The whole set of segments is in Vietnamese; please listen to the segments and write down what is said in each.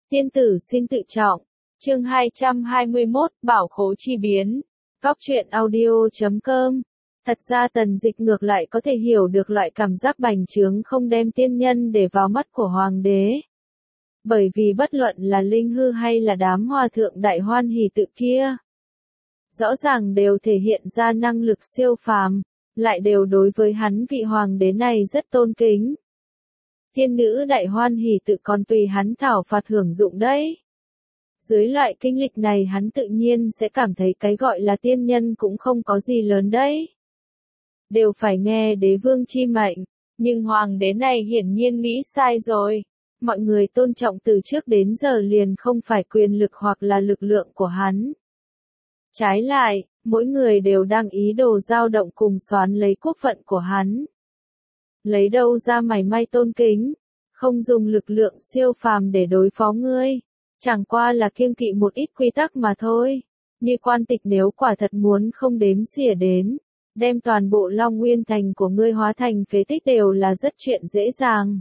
Tiên tử xin tự trọng. Chương 221, Bảo khố chi biến. Góc truyện audio.com. Thật ra Tần Dịch ngược lại có thể hiểu được loại cảm giác bành trướng không đem tiên nhân để vào mắt của hoàng đế. Bởi vì bất luận là Linh Hư hay là đám hòa thượng đại hoan hỷ tự kia, rõ ràng đều thể hiện ra năng lực siêu phàm, lại đều đối với hắn vị hoàng đế này rất tôn kính. Thiên nữ đại hoan hỷ tự còn tùy hắn thảo phạt hưởng dụng đấy. Dưới loại kinh lịch này hắn tự nhiên sẽ cảm thấy cái gọi là tiên nhân cũng không có gì lớn đấy. Đều phải nghe đế vương chi mệnh, nhưng hoàng đế này hiển nhiên nghĩ sai rồi. Mọi người tôn trọng từ trước đến giờ liền không phải quyền lực hoặc là lực lượng của hắn. Trái lại, mỗi người đều đang ý đồ dao động cùng xoán lấy quốc phận của hắn. Lấy đâu ra mảy may tôn kính, không dùng lực lượng siêu phàm để đối phó ngươi, chẳng qua là kiêng kỵ một ít quy tắc mà thôi. Như Quan Tịch nếu quả thật muốn không đếm xỉa đến, đem toàn bộ Long Nguyên Thành của ngươi hóa thành phế tích đều là rất chuyện dễ dàng.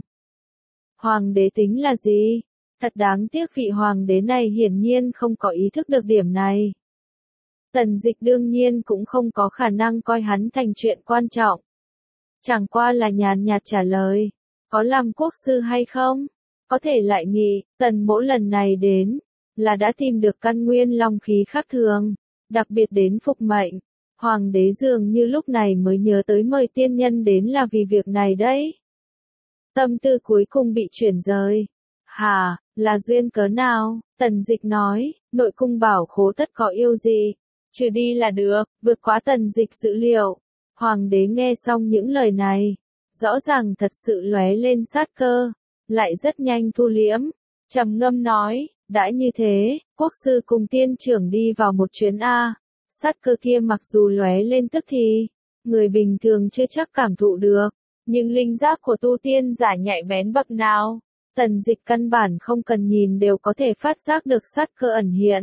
Hoàng đế tính là gì? Thật đáng tiếc vị hoàng đế này hiển nhiên không có ý thức được điểm này. Tần Dịch đương nhiên cũng không có khả năng coi hắn thành chuyện quan trọng. Chẳng qua là nhàn nhạt trả lời, có làm quốc sư hay không? Có thể lại nghĩ, Tần mỗ lần này đến, là đã tìm được căn nguyên long khí khác thường, đặc biệt đến phục mệnh. Hoàng đế dường như lúc này mới nhớ tới mời tiên nhân đến là vì việc này đấy. Tâm tư cuối cùng bị chuyển rời. Hả, là duyên cớ nào? Tần Dịch nói, nội cung bảo khố tất có yêu gì? Trừ đi là được, vượt quá Tần Dịch dự liệu. Hoàng đế nghe xong những lời này, rõ ràng thật sự lóe lên sát cơ, lại rất nhanh thu liễm, trầm ngâm nói, đã như thế, quốc sư cùng tiên trưởng đi vào một chuyến A. Sát cơ kia mặc dù lóe lên tức thì, người bình thường chưa chắc cảm thụ được, nhưng linh giác của tu tiên giả nhạy bén bậc nào, Tần Dịch căn bản không cần nhìn đều có thể phát giác được sát cơ ẩn hiện.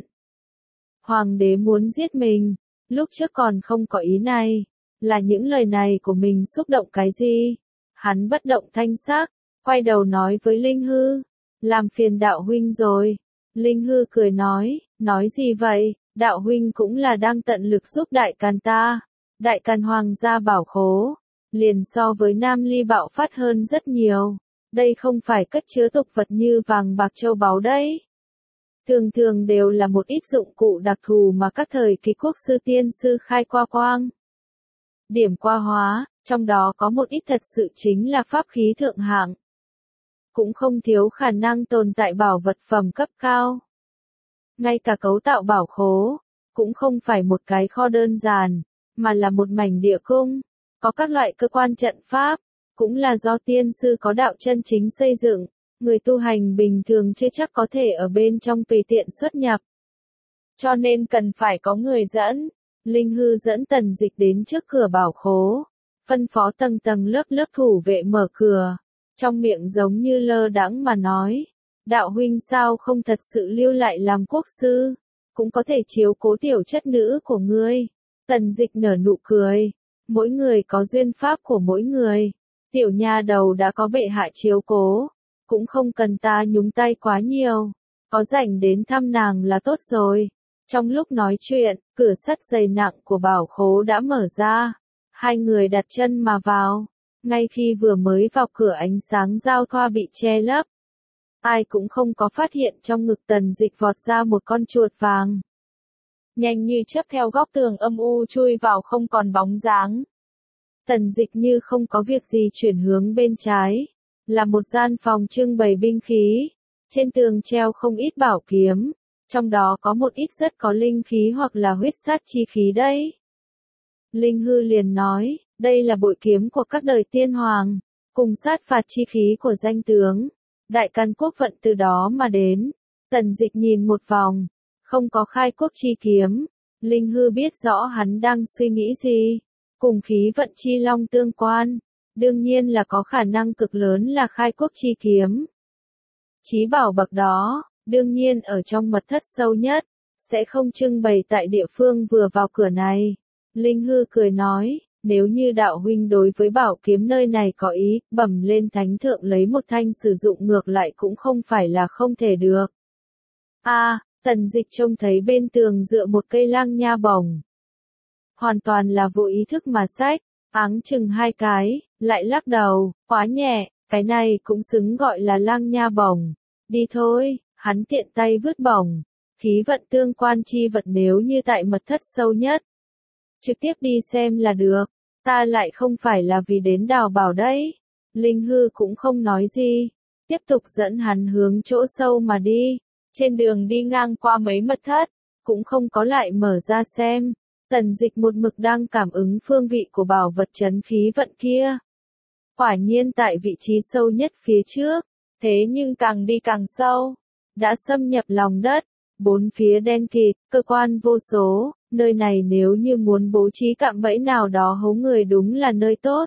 Hoàng đế muốn giết mình, lúc trước còn không có ý này, là những lời này của mình xúc động cái gì? Hắn bất động thanh sắc, quay đầu nói với Linh Hư, làm phiền đạo huynh rồi. Linh Hư cười nói gì vậy, đạo huynh cũng là đang tận lực giúp đại càn ta. Đại càn hoàng gia bảo khố, liền so với Nam Ly bạo phát hơn rất nhiều. Đây không phải cất chứa tục vật như vàng bạc châu báu đấy. Thường thường đều là một ít dụng cụ đặc thù mà các thời kỳ quốc sư tiên sư khai qua quang. Điểm qua hóa, trong đó có một ít thật sự chính là pháp khí thượng hạng. Cũng không thiếu khả năng tồn tại bảo vật phẩm cấp cao. Ngay cả cấu tạo bảo khố, cũng không phải một cái kho đơn giản, mà là một mảnh địa cung. Có các loại cơ quan trận pháp, cũng là do tiên sư có đạo chân chính xây dựng. Người tu hành bình thường chưa chắc có thể ở bên trong tùy tiện xuất nhập. Cho nên cần phải có người dẫn. Linh Hư dẫn Tần Dịch đến trước cửa bảo khố, phân phó tầng tầng lớp lớp thủ vệ mở cửa, trong miệng giống như lơ đãng mà nói, đạo huynh sao không thật sự lưu lại làm quốc sư, cũng có thể chiếu cố tiểu chất nữ của ngươi. Tần Dịch nở nụ cười, mỗi người có duyên pháp của mỗi người, tiểu nha đầu đã có bệ hạ chiếu cố, cũng không cần ta nhúng tay quá nhiều, có rảnh đến thăm nàng là tốt rồi. Trong lúc nói chuyện, cửa sắt dày nặng của bảo khố đã mở ra. Hai người đặt chân mà vào. Ngay khi vừa mới vào cửa ánh sáng giao thoa bị che lấp. Ai cũng không có phát hiện trong ngực Tần Dịch vọt ra một con chuột vàng. Nhanh như chớp theo góc tường âm u chui vào không còn bóng dáng. Tần Dịch như không có việc gì chuyển hướng bên trái. Là một gian phòng trưng bày binh khí. Trên tường treo không ít bảo kiếm. Trong đó có một ít rất có linh khí hoặc là huyết sát chi khí đấy. Linh Hư liền nói, đây là bội kiếm của các đời tiên hoàng, cùng sát phạt chi khí của danh tướng. Đại càn quốc vận từ đó mà đến. Tần Dịch nhìn một vòng, không có khai quốc chi kiếm. Linh Hư biết rõ hắn đang suy nghĩ gì. Cùng khí vận chi long tương quan, đương nhiên là có khả năng cực lớn là khai quốc chi kiếm. Chí bảo bậc đó, đương nhiên ở trong mật thất sâu nhất, sẽ không trưng bày tại địa phương vừa vào cửa này. Linh Hư cười nói, nếu như đạo huynh đối với bảo kiếm nơi này có ý, bẩm lên thánh thượng lấy một thanh sử dụng ngược lại cũng không phải là không thể được. Tần Dịch trông thấy bên tường dựa một cây lang nha bổng. Hoàn toàn là vô ý thức mà xách, áng chừng 2 cái, lại lắc đầu, quá nhẹ, cái này cũng xứng gọi là lang nha bổng. Đi thôi, hắn tiện tay vứt bổng. Khí vận tương quan chi vật nếu như tại mật thất sâu nhất. Trực tiếp đi xem là được, ta lại không phải là vì đến đào bảo đấy. Linh Hư cũng không nói gì, tiếp tục dẫn hắn hướng chỗ sâu mà đi. Trên đường đi ngang qua mấy mật thất, cũng không có lại mở ra xem. Tần Dịch một mực đang cảm ứng phương vị của bảo vật trấn khí vận kia. Quả nhiên tại vị trí sâu nhất phía trước, thế nhưng càng đi càng sâu, đã xâm nhập lòng đất, bốn phía đen kịt, cơ quan vô số, nơi này nếu như muốn bố trí cạm bẫy nào đó hố người đúng là nơi tốt.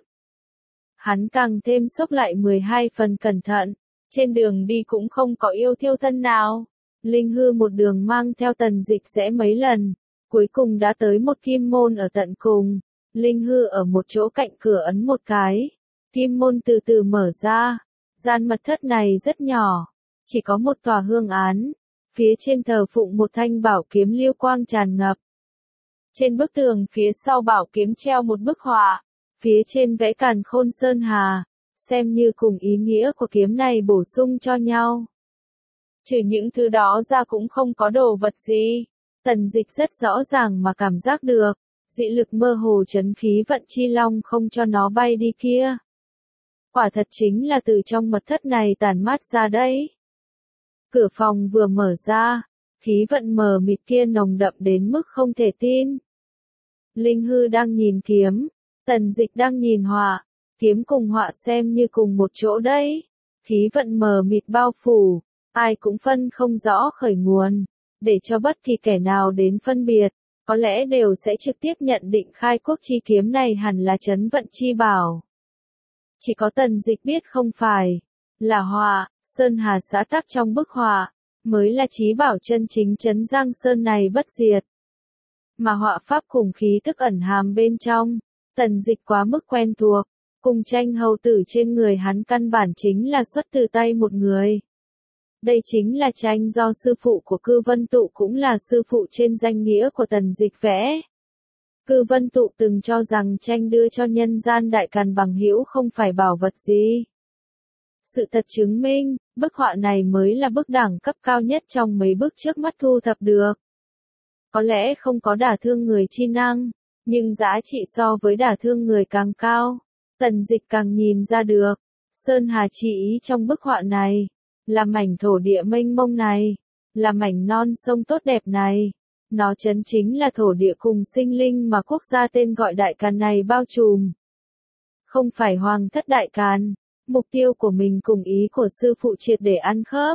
Hắn càng thêm xốc lại 12 phần cẩn thận, trên đường đi cũng không có yêu thiêu thân nào. Linh Hư một đường mang theo Tần Dịch rẽ mấy lần, cuối cùng đã tới một kim môn ở tận cùng. Linh Hư ở một chỗ cạnh cửa ấn một cái, kim môn từ từ mở ra. Gian mật thất này rất nhỏ, chỉ có một tòa hương án, phía trên thờ phụng một thanh bảo kiếm lưu quang tràn ngập. Trên bức tường phía sau bảo kiếm treo một bức họa, phía trên vẽ Càn Khôn Sơn Hà, xem như cùng ý nghĩa của kiếm này bổ sung cho nhau. Trừ những thứ đó ra cũng không có đồ vật gì. Tần Dịch rất rõ ràng mà cảm giác được, dị lực mơ hồ trấn khí vận chi long không cho nó bay đi kia. Quả thật chính là từ trong mật thất này tản mát ra đấy. Cửa phòng vừa mở ra, khí vận mờ mịt kia nồng đậm đến mức không thể tin. Linh Hư đang nhìn kiếm, Tần Dịch đang nhìn họa, kiếm cùng họa xem như cùng một chỗ đấy. Khí vận mờ mịt bao phủ, ai cũng phân không rõ khởi nguồn, để cho bất kỳ kẻ nào đến phân biệt, có lẽ đều sẽ trực tiếp nhận định khai quốc chi kiếm này hẳn là trấn vận chi bảo. Chỉ có Tần Dịch biết không phải, là họa, Sơn Hà xã tắc trong bức họa, mới là chí bảo chân chính trấn Giang Sơn này bất diệt. Mà họa pháp cùng khí tức ẩn hàm bên trong, Tần Dịch quá mức quen thuộc, cùng tranh hầu tử trên người hắn căn bản chính là xuất từ tay một người. Đây chính là tranh do sư phụ của Cư Vân Tụ cũng là sư phụ trên danh nghĩa của Tần Dịch vẽ. Cư Vân Tụ từng cho rằng tranh đưa cho nhân gian đại càn bằng hữu không phải bảo vật gì. Sự thật chứng minh, bức họa này mới là bức đẳng cấp cao nhất trong mấy bức trước mắt thu thập được. Có lẽ không có đả thương người chi năng, nhưng giá trị so với đả thương người càng cao. Tần Dịch càng nhìn ra được, Sơn Hà chi ý trong bức họa này, là mảnh thổ địa mênh mông này, là mảnh non sông tốt đẹp này. Nó chân chính là thổ địa cùng sinh linh mà quốc gia tên gọi Đại Càn này bao trùm. Không phải Hoàng thất Đại Càn, mục tiêu của mình cùng ý của sư phụ triệt để ăn khớp.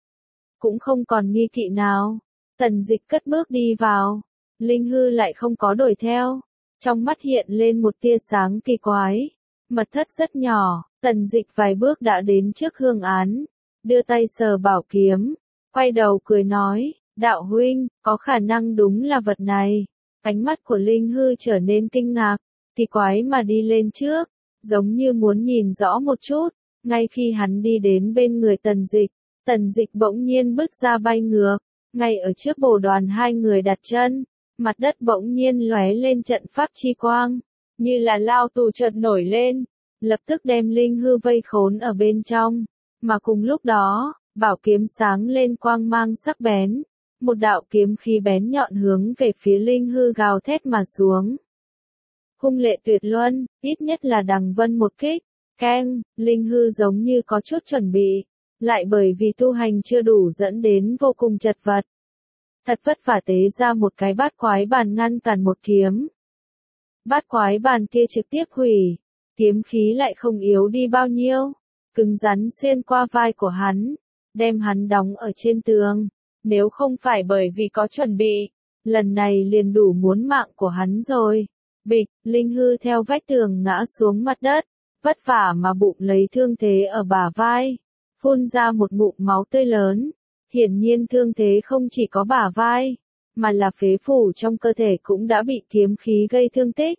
Cũng không còn nghi kỵ nào, Tần Dịch cất bước đi vào, Linh Hư lại không có đuổi theo, trong mắt hiện lên một tia sáng kỳ quái. Mật thất rất nhỏ, Tần Dịch vài bước đã đến trước hương án, đưa tay sờ bảo kiếm, quay đầu cười nói, đạo huynh, có khả năng đúng là vật này. Ánh mắt của Linh Hư trở nên kinh ngạc, kỳ quái mà đi lên trước, giống như muốn nhìn rõ một chút. Ngay khi hắn đi đến bên người Tần Dịch bỗng nhiên bước ra bay ngược, ngay ở trước bồ đoàn hai người đặt chân, mặt đất bỗng nhiên lóe lên trận pháp chi quang, như là lao tù chợt nổi lên, lập tức đem Linh Hư vây khốn ở bên trong, mà cùng lúc đó, bảo kiếm sáng lên quang mang sắc bén, một đạo kiếm khí bén nhọn hướng về phía Linh Hư gào thét mà xuống. Hung lệ tuyệt luân, ít nhất là đằng vân một kích, keng, Linh Hư giống như có chút chuẩn bị, lại bởi vì tu hành chưa đủ dẫn đến vô cùng chật vật. Thật vất vả tế ra một cái bát quái bàn ngăn cản một kiếm. Bát quái bàn kia trực tiếp hủy, kiếm khí lại không yếu đi bao nhiêu, cứng rắn xuyên qua vai của hắn, đem hắn đóng ở trên tường. Nếu không phải bởi vì có chuẩn bị, lần này liền đủ muốn mạng của hắn rồi. Bịch, Linh Hư theo vách tường ngã xuống mặt đất, vất vả mà bụng lấy thương thế ở bả vai, phun ra một ngụm máu tươi lớn. Hiển nhiên thương thế không chỉ có bả vai, mà là phế phủ trong cơ thể cũng đã bị kiếm khí gây thương tích.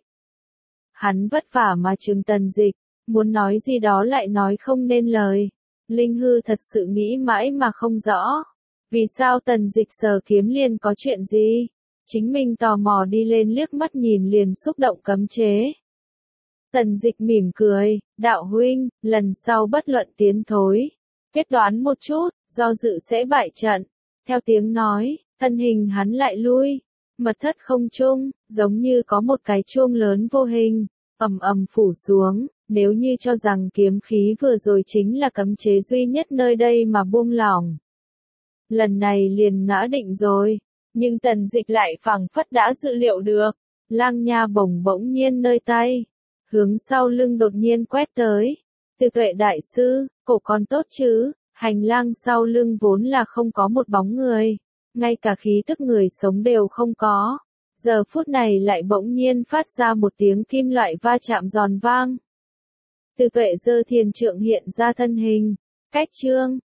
Hắn vất vả mà trừng Tần Dịch, muốn nói gì đó lại nói không nên lời. Linh Hư thật sự nghĩ mãi mà không rõ. Vì sao Tần Dịch sờ kiếm liền có chuyện gì? Chính mình tò mò đi lên liếc mắt nhìn liền xúc động cấm chế. Tần Dịch mỉm cười, đạo huynh, lần sau bất luận tiến thối. Quyết đoán một chút, do dự sẽ bại trận. Theo tiếng nói, thân hình hắn lại lui. Mật thất không trung, giống như có một cái chuông lớn vô hình, ầm ầm phủ xuống. Nếu như cho rằng kiếm khí vừa rồi chính là cấm chế duy nhất nơi đây mà buông lỏng, lần này liền ngã định rồi. Nhưng Tần Dịch lại phảng phất đã dự liệu được. Lang Nha Bổng bỗng nhiên nơi tay, hướng sau lưng đột nhiên quét tới. Từ Tuệ đại sư, cổ con tốt chứ? Hành lang sau lưng vốn là không có một bóng người, ngay cả khí tức người sống đều không có. Giờ phút này lại bỗng nhiên phát ra một tiếng kim loại va chạm giòn vang. Từ Tuệ giơ thiền trượng hiện ra thân hình, cách chương